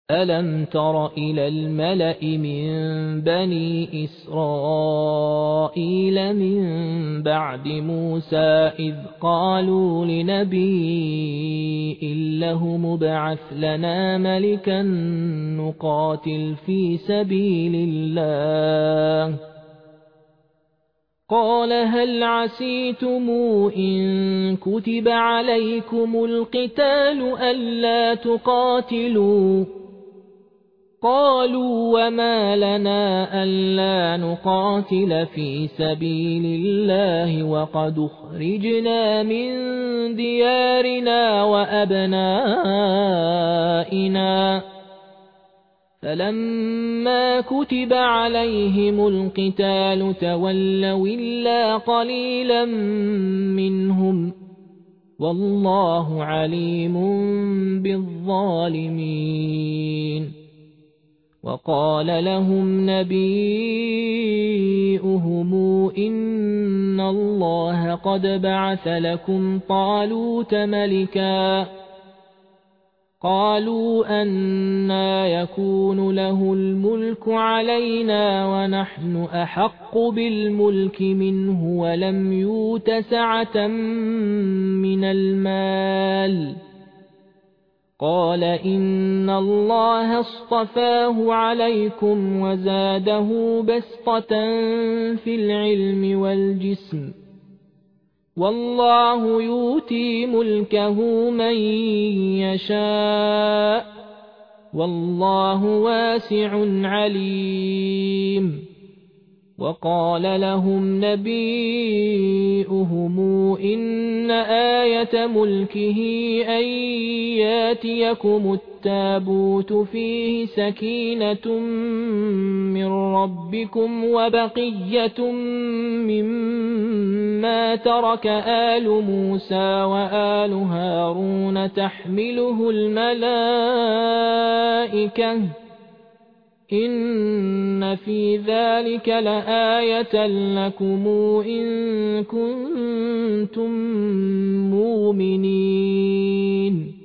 أَلَمْ تَرَ إِلَى الْمَلَإِ مِنْ بَنِي إِسْرَائِيلَ مِنْ بَعْدِ مُوسَى إِذْ قَالُوا لِنَبِيٍّ لَهُ ابْعَثْ لَنَا مَلِكًا نُقَاتِلْ فِي سَبِيلِ اللَّهِ قَالَ هَلْ عَسَيْتُمْ إِن كُتِبَ عَلَيْكُمُ الْقِتَالُ أَلَّا تُقَاتِلُوا قَالُوا وَمَا لَنَا أَلَّا نُقَاتِلَ فِي سَبِيلِ اللَّهِ وَقَدْ أُخْرِجْنَا مِنْ دِيَارِنَا وَأَبْنَائِنَا فَلَمَّا كُتِبَ عَلَيْهِمُ الْقِتَالُ تَوَلَّوْا إِلَّا قَلِيلًا مِنْهُمْ وَاللَّهُ عَلِيمٌ بِالظَّالِمِينَ وَقَالَ لَهُمْ نَبِيُّهُمْ إِنَّ اللَّهَ قَدْ بَعَثَ لَكُمْ طَالُوتَ مَلِكًا قَالُوا أَنَّىٰ يَكُونُ لَهُ الْمُلْكُ عَلَيْنَا وَنَحْنُ أَحَقُّ بِالْمُلْكِ مِنْهُ وَلَمْ يُؤْتَ سَعَةً مِنَ الْمَالِ قَالَ إِنَّ اللَّهَ اصْطَفَاهُ عَلَيْكُمْ وَزَادَهُ بَسْطَةً فِي الْعِلْمِ وَالْجِسْمِ وَاللَّهُ يُؤْتِي مُلْكَهُ مَن يَشَاءُ وَاللَّهُ وَاسِعٌ عَلِيمٌ وَقَالَ لَهُمْ نَبِيُّهُمْ إِنَّ آيَةَ مُلْكِهِ أَن يَأْتِيَكُمُ التَّابُوتُ فِيهِ سَكِينَةٌ مِّن رَّبِّكُمْ وَبَقِيَّةٌ مِّمَّا تَرَكَ آلُ مُوسَىٰ وَآلُ هَارُونَ تَحْمِلُهُ الْمَلَائِكَةُ إِنَّ فِي ذَلِكَ لَآيَةً لَكُمْ إِن كُنتُم مُّؤْمِنِينَ